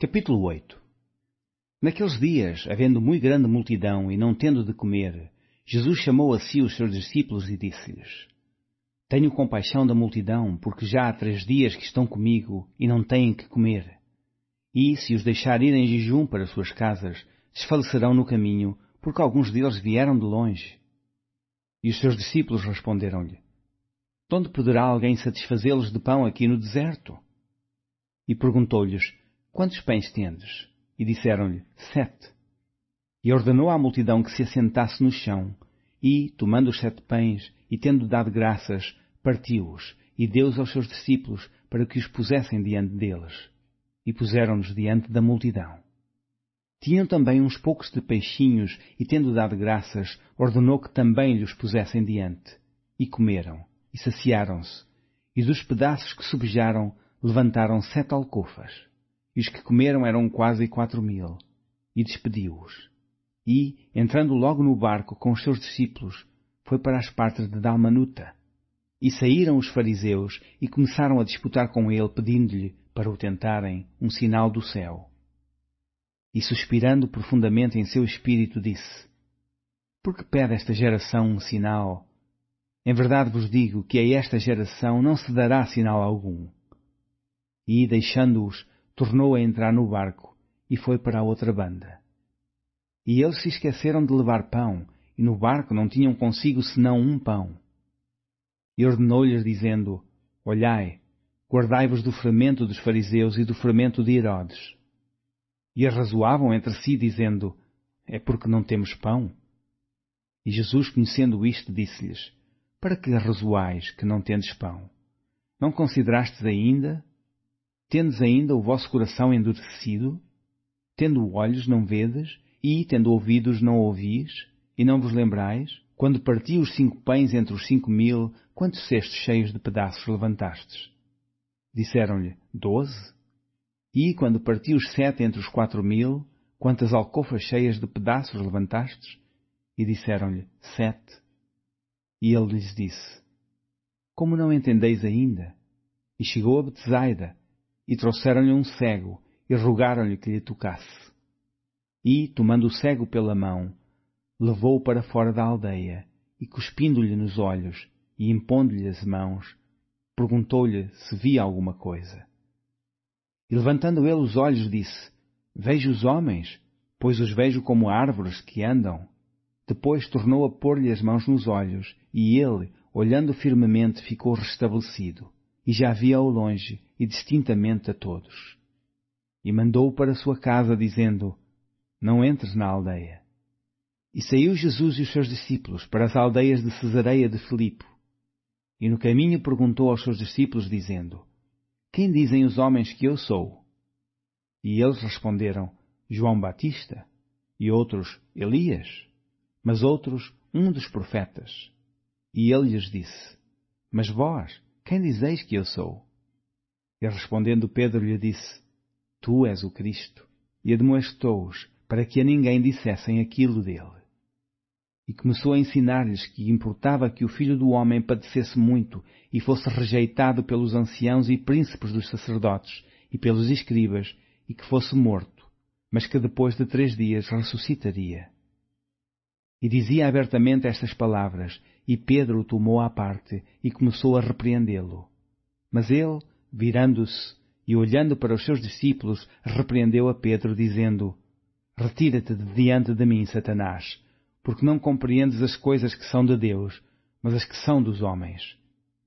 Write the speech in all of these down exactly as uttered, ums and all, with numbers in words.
Capítulo oito. Naqueles dias, havendo muito grande multidão e não tendo de comer, Jesus chamou a si os seus discípulos e disse-lhes: Tenho compaixão da multidão, porque já há três dias que estão comigo e não têm que comer. E, se os deixar ir em jejum para suas casas, desfalecerão no caminho, porque alguns deles vieram de longe. E os seus discípulos responderam-lhe: De onde poderá alguém satisfazê-los de pão aqui no deserto? E perguntou-lhes: Quantos pães tendes? E disseram-lhe: Sete. E ordenou à multidão que se assentasse no chão, e, tomando os sete pães, e tendo dado graças, partiu-os, e deu-os aos seus discípulos, para que os pusessem diante deles. E puseram-nos diante da multidão. Tinham também uns poucos de peixinhos, e tendo dado graças, ordenou que também lhes pusessem diante. E comeram, e saciaram-se, e dos pedaços que sobejaram, levantaram sete alcofas. E os que comeram eram quase quatro mil. E despediu-os. E, entrando logo no barco com os seus discípulos, foi para as partes de Dalmanuta. E saíram os fariseus e começaram a disputar com ele, pedindo-lhe, para o tentarem, um sinal do céu. E suspirando profundamente em seu espírito, disse: Por que pede esta geração um sinal? Em verdade vos digo que a esta geração não se dará sinal algum. E, deixando-os, tornou a entrar no barco e foi para a outra banda. E eles se esqueceram de levar pão, e no barco não tinham consigo senão um pão. E ordenou-lhes, dizendo: Olhai, guardai-vos do fermento dos fariseus e do fermento de Herodes. E arrazoavam entre si, dizendo: É porque não temos pão? E Jesus, conhecendo isto, disse-lhes: Para que arrazoais que não tendes pão? Não considerastes ainda? Tendes ainda o vosso coração endurecido? Tendo olhos, não vedes? E, tendo ouvidos, não ouvis? E não vos lembrais? Quando parti os cinco pães entre os cinco mil, quantos cestos cheios de pedaços levantastes? Disseram-lhe: Doze. E, quando parti os sete entre os quatro mil, quantas alcofas cheias de pedaços levantastes? E disseram-lhe: Sete. E ele lhes disse: Como não entendeis ainda? E chegou a Betsaida, e trouxeram-lhe um cego, e rogaram-lhe que lhe tocasse. E, tomando o cego pela mão, levou-o para fora da aldeia, e cuspindo-lhe nos olhos, e impondo-lhe as mãos, perguntou-lhe se via alguma coisa. E levantando ele os olhos, disse: Vejo os homens, pois os vejo como árvores que andam. Depois tornou a pôr-lhe as mãos nos olhos, e ele, olhando firmemente, ficou restabelecido, e já via ao longe e distintamente a todos. E mandou-o para a sua casa, dizendo: Não entres na aldeia. E saiu Jesus e os seus discípulos para as aldeias de Cesareia de Filipe. E no caminho perguntou aos seus discípulos, dizendo: Quem dizem os homens que eu sou? E eles responderam: João Batista, e outros: Elias, mas outros: um dos profetas. E ele lhes disse: Mas vós, quem dizeis que eu sou? E respondendo Pedro lhe disse: Tu és o Cristo. E admoestou-os para que a ninguém dissessem aquilo dele. E começou a ensinar-lhes que importava que o Filho do Homem padecesse muito e fosse rejeitado pelos anciãos e príncipes dos sacerdotes e pelos escribas, e que fosse morto, mas que depois de três dias ressuscitaria. E dizia abertamente estas palavras, e Pedro o tomou à parte e começou a repreendê-lo. Mas ele, virando-se e olhando para os seus discípulos, repreendeu a Pedro, dizendo: Retira-te de diante de mim, Satanás, porque não compreendes as coisas que são de Deus, mas as que são dos homens.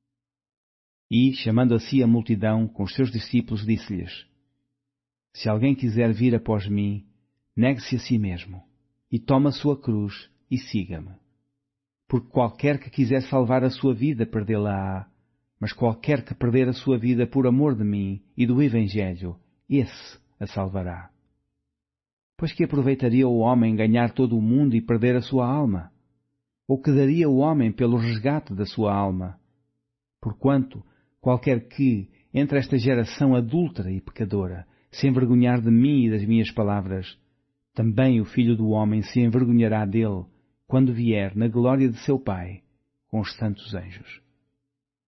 E, chamando a si a multidão com os seus discípulos, disse-lhes: Se alguém quiser vir após mim, negue-se a si mesmo, e tome a sua cruz, e siga-me. Porque qualquer que quiser salvar a sua vida, perdê-la-á, mas qualquer que perder a sua vida por amor de mim e do Evangelho, esse a salvará. Pois que aproveitaria o homem ganhar todo o mundo e perder a sua alma? Ou que daria o homem pelo resgate da sua alma? Porquanto, qualquer que, entre esta geração adúltera e pecadora, se envergonhar de mim e das minhas palavras, também o Filho do Homem se envergonhará dele, quando vier na glória de seu Pai, com os santos anjos.